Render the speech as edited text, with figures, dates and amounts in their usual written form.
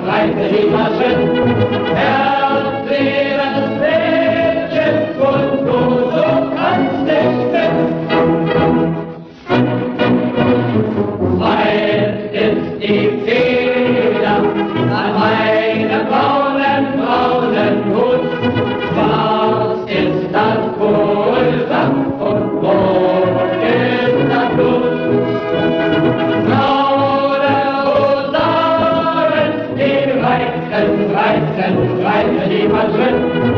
reite die Maschen. Herzlebendes Mädchen, und du so kannst nicht mit. Weit ist die Feder an meinem braunen Hut. Was ist das Pulver und rot ist das Blut? Blaue Husaren, die reiten die Maschen.